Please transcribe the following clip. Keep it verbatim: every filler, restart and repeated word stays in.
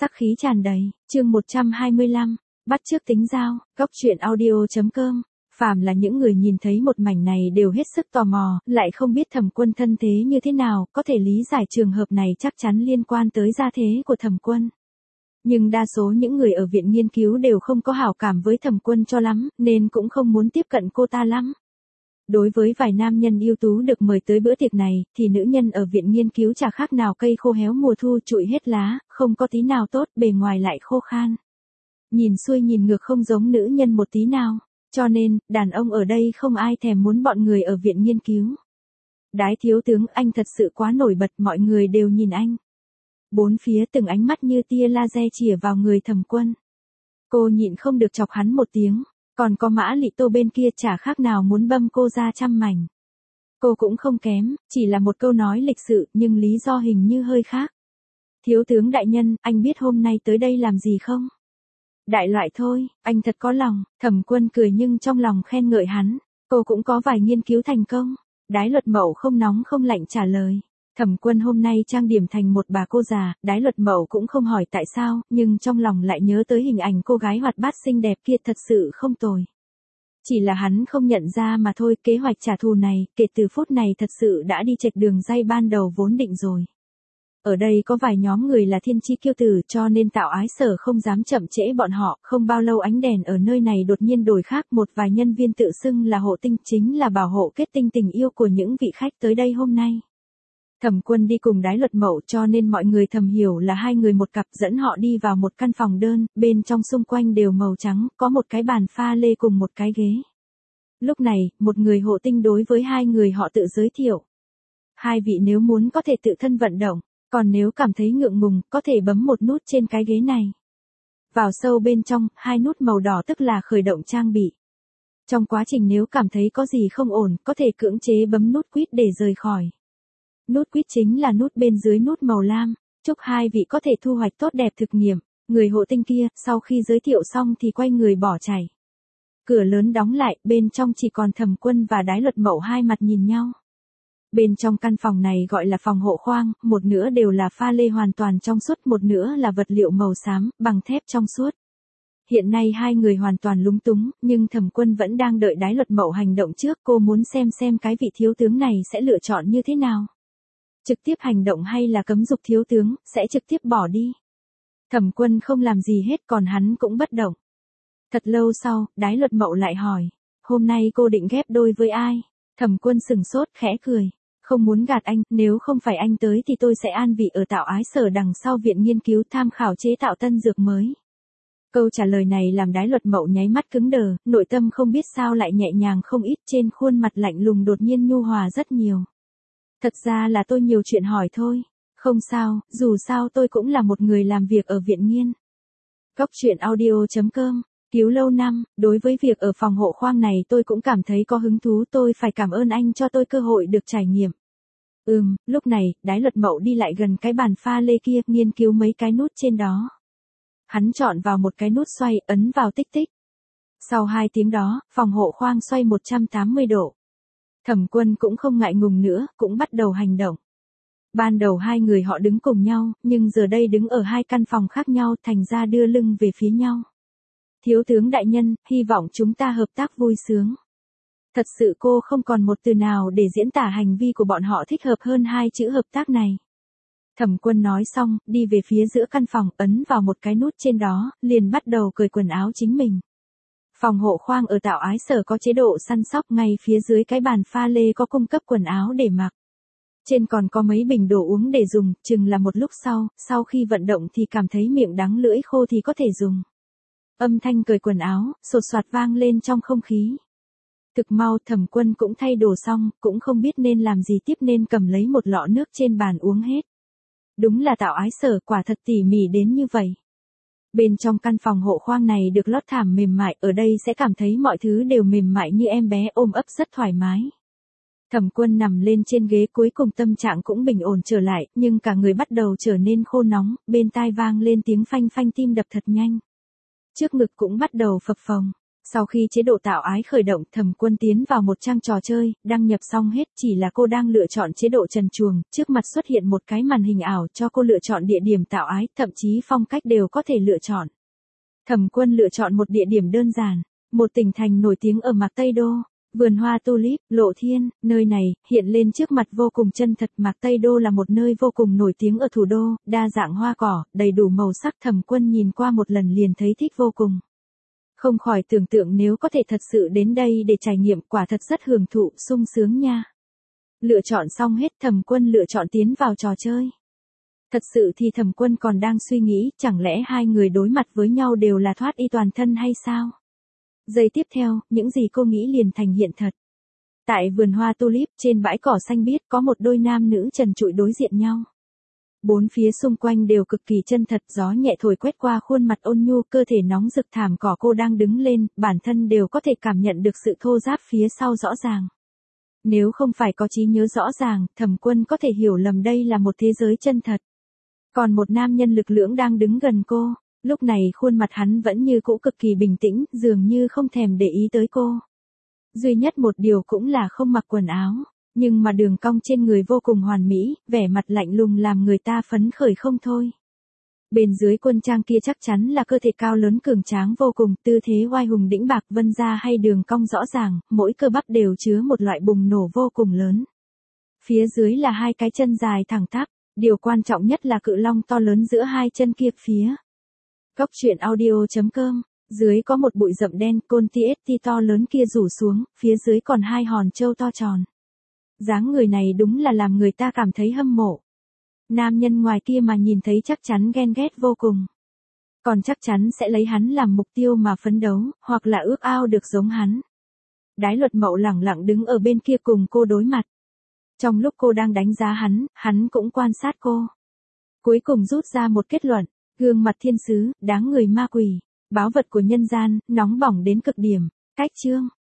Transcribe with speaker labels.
Speaker 1: Sắc khí tràn đầy, chương một trăm hai mươi lăm, bắt chước tính giao, góc truyện audio.com. Phàm là những người nhìn thấy một mảnh này đều hết sức tò mò, lại không biết Thẩm Quân thân thế như thế nào, có thể lý giải trường hợp này chắc chắn liên quan tới gia thế của Thẩm Quân. Nhưng đa số những người ở viện nghiên cứu đều không có hảo cảm với Thẩm Quân cho lắm, nên cũng không muốn tiếp cận cô ta lắm. Đối với vài nam nhân ưu tú được mời tới bữa tiệc này, thì nữ nhân ở viện nghiên cứu chả khác nào cây khô héo mùa thu trụi hết lá, không có tí nào tốt, bề ngoài lại khô khan. Nhìn xuôi nhìn ngược không giống nữ nhân một tí nào, cho nên, đàn ông ở đây không ai thèm muốn bọn người ở viện nghiên cứu. Đái thiếu tướng, anh thật sự quá nổi bật, mọi người đều nhìn anh. Bốn phía từng ánh mắt như tia laser chĩa vào người Thẩm Quân. Cô nhịn không được chọc hắn một tiếng. Còn có Mã Lị Tô bên kia chả khác nào muốn băm cô ra trăm mảnh. Cô cũng không kém, chỉ là một câu nói lịch sự nhưng lý do hình như hơi khác. Thiếu tướng đại nhân, anh biết hôm nay tới đây làm gì không? Đại loại thôi, anh thật có lòng. Thẩm Quân cười nhưng trong lòng khen ngợi hắn. Cô cũng có vài nghiên cứu thành công. Đái Luật Mậu không nóng không lạnh trả lời. Thẩm Quân hôm nay trang điểm thành một bà cô già, Đái Luật Mậu cũng không hỏi tại sao, nhưng trong lòng lại nhớ tới hình ảnh cô gái hoạt bát xinh đẹp kia thật sự không tồi. Chỉ là hắn không nhận ra mà thôi, kế hoạch trả thù này, kể từ phút này thật sự đã đi chệch đường ray ban đầu vốn định rồi. Ở đây có vài nhóm người là thiên chi kiêu tử cho nên Tạo Ái Sở không dám chậm trễ bọn họ, không bao lâu ánh đèn ở nơi này đột nhiên đổi khác, một vài nhân viên tự xưng là hộ tinh chính là bảo hộ kết tinh tình yêu của những vị khách tới đây hôm nay. Thẩm Quân đi cùng Đái Luật Mậu cho nên mọi người thầm hiểu là hai người một cặp, dẫn họ đi vào một căn phòng đơn, bên trong xung quanh đều màu trắng, có một cái bàn pha lê cùng một cái ghế. Lúc này, một người hộ tinh đối với hai người họ tự giới thiệu. Hai vị nếu muốn có thể tự thân vận động, còn nếu cảm thấy ngượng ngùng, có thể bấm một nút trên cái ghế này. Vào sâu bên trong, hai nút màu đỏ tức là khởi động trang bị. Trong quá trình nếu cảm thấy có gì không ổn, có thể cưỡng chế bấm nút quit để rời khỏi. Nút quit chính là nút bên dưới nút màu lam. Chúc hai vị có thể thu hoạch tốt đẹp thực nghiệm. Người hộ tinh kia, sau khi giới thiệu xong thì quay người bỏ chạy. Cửa lớn đóng lại, bên trong chỉ còn Thẩm Quân và Đái Luật Mậu hai mặt nhìn nhau. Bên trong căn phòng này gọi là phòng hộ khoang, một nửa đều là pha lê hoàn toàn trong suốt, một nửa là vật liệu màu xám, bằng thép trong suốt. Hiện nay hai người hoàn toàn lúng túng, nhưng Thẩm Quân vẫn đang đợi Đái Luật Mậu hành động trước, cô muốn xem xem cái vị thiếu tướng này sẽ lựa chọn như thế nào. Trực tiếp hành động hay là cấm dục thiếu tướng, sẽ trực tiếp bỏ đi. Thẩm Quân không làm gì hết còn hắn cũng bất động. Thật lâu sau, Đái Luật Mậu lại hỏi, hôm nay cô định ghép đôi với ai? Thẩm Quân sừng sốt khẽ cười, không muốn gạt anh, nếu không phải anh tới thì tôi sẽ an vị ở Tạo Ái Sở đằng sau viện nghiên cứu tham khảo chế tạo tân dược mới. Câu trả lời này làm Đái Luật Mậu nháy mắt cứng đờ, nội tâm không biết sao lại nhẹ nhàng không ít, trên khuôn mặt lạnh lùng đột nhiên nhu hòa rất nhiều. Thật ra là tôi nhiều chuyện hỏi thôi. Không sao, dù sao tôi cũng là một người làm việc ở viện nghiên. Góc truyện audio.com. Cứu lâu năm, đối với việc ở phòng hộ khoang này tôi cũng cảm thấy có hứng thú, tôi phải cảm ơn anh cho tôi cơ hội được trải nghiệm. Ừm, lúc này, Đái Luật Mậu đi lại gần cái bàn pha lê kia, nghiên cứu mấy cái nút trên đó. Hắn chọn vào một cái nút xoay, ấn vào tích tích. Sau hai tiếng đó, phòng hộ khoang xoay một trăm tám mươi độ. Thẩm Quân cũng không ngại ngùng nữa, cũng bắt đầu hành động. Ban đầu hai người họ đứng cùng nhau, nhưng giờ đây đứng ở hai căn phòng khác nhau, thành ra đưa lưng về phía nhau. Thiếu tướng đại nhân, hy vọng chúng ta hợp tác vui sướng. Thật sự cô không còn một từ nào để diễn tả hành vi của bọn họ thích hợp hơn hai chữ hợp tác này. Thẩm Quân nói xong, đi về phía giữa căn phòng, ấn vào một cái nút trên đó, liền bắt đầu cởi quần áo chính mình. Phòng hộ khoang ở Tạo Ái Sở có chế độ săn sóc, ngay phía dưới cái bàn pha lê có cung cấp quần áo để mặc. Trên còn có mấy bình đồ uống để dùng, chừng là một lúc sau, sau khi vận động thì cảm thấy miệng đắng lưỡi khô thì có thể dùng. Âm thanh cởi quần áo, sột soạt vang lên trong không khí. Thực mau Thẩm Quân cũng thay đồ xong, cũng không biết nên làm gì tiếp nên cầm lấy một lọ nước trên bàn uống hết. Đúng là Tạo Ái Sở quả thật tỉ mỉ đến như vậy. Bên trong căn phòng hộ khoang này được lót thảm mềm mại, ở đây sẽ cảm thấy mọi thứ đều mềm mại như em bé ôm ấp rất thoải mái. Thẩm Quân nằm lên trên ghế, cuối cùng tâm trạng cũng bình ổn trở lại, nhưng cả người bắt đầu trở nên khô nóng, bên tai vang lên tiếng phanh phanh tim đập thật nhanh. Trước ngực cũng bắt đầu phập phồng. Sau khi chế độ tạo ái khởi động, Thẩm Quân tiến vào một trang trò chơi, đăng nhập xong hết, chỉ là cô đang lựa chọn chế độ trần truồng, trước mặt xuất hiện một cái màn hình ảo cho cô lựa chọn địa điểm tạo ái, thậm chí phong cách đều có thể lựa chọn. Thẩm Quân lựa chọn một địa điểm đơn giản, một tỉnh thành nổi tiếng ở Mạc Tây Đô, vườn hoa tulip, Lộ Thiên, nơi này, hiện lên trước mặt vô cùng chân thật. Mạc Tây Đô là một nơi vô cùng nổi tiếng ở thủ đô, đa dạng hoa cỏ, đầy đủ màu sắc. Thẩm Quân nhìn qua một lần liền thấy thích vô cùng. Không khỏi tưởng tượng nếu có thể thật sự đến đây để trải nghiệm, quả thật rất hưởng thụ, sung sướng nha. Lựa chọn xong hết, Thẩm Quân lựa chọn tiến vào trò chơi. Thật sự thì Thẩm Quân còn đang suy nghĩ, chẳng lẽ hai người đối mặt với nhau đều là thoát y toàn thân hay sao? Giây tiếp theo, những gì cô nghĩ liền thành hiện thật. Tại vườn hoa tulip, trên bãi cỏ xanh biếc có một đôi nam nữ trần trụi đối diện nhau. Bốn phía xung quanh đều cực kỳ chân thật, gió nhẹ thổi quét qua khuôn mặt ôn nhu, cơ thể nóng rực. Thảm cỏ cô đang đứng lên, bản thân đều có thể cảm nhận được sự thô ráp phía sau rõ ràng. Nếu không phải có trí nhớ rõ ràng, Thẩm Quân có thể hiểu lầm đây là một thế giới chân thật. Còn một nam nhân lực lưỡng đang đứng gần cô, lúc này khuôn mặt hắn vẫn như cũ cực kỳ bình tĩnh, dường như không thèm để ý tới cô. Duy nhất một điều cũng là không mặc quần áo, nhưng mà đường cong trên người vô cùng hoàn mỹ, vẻ mặt lạnh lùng làm người ta phấn khởi không thôi. Bên dưới quân trang kia chắc chắn là cơ thể cao lớn cường tráng vô cùng, tư thế oai hùng đĩnh bạc, vân da hay đường cong rõ ràng, mỗi cơ bắp đều chứa một loại bùng nổ vô cùng lớn. Phía dưới là hai cái chân dài thẳng tắp, điều quan trọng nhất là cự long to lớn giữa hai chân kia phía. Góc truyện audio chấm com, dưới có một bụi rậm đen, côn ti ét ti to lớn kia rủ xuống, phía dưới còn hai hòn trâu to tròn. Dáng người này đúng là làm người ta cảm thấy hâm mộ. Nam nhân ngoài kia mà nhìn thấy chắc chắn ghen ghét vô cùng. Còn chắc chắn sẽ lấy hắn làm mục tiêu mà phấn đấu, hoặc là ước ao được giống hắn. Đái Luật Mậu lẳng lặng đứng ở bên kia cùng cô đối mặt. Trong lúc cô đang đánh giá hắn, hắn cũng quan sát cô. Cuối cùng rút ra một kết luận, gương mặt thiên sứ, đáng người ma quỷ, báu vật của nhân gian, nóng bỏng đến cực điểm. Cách chương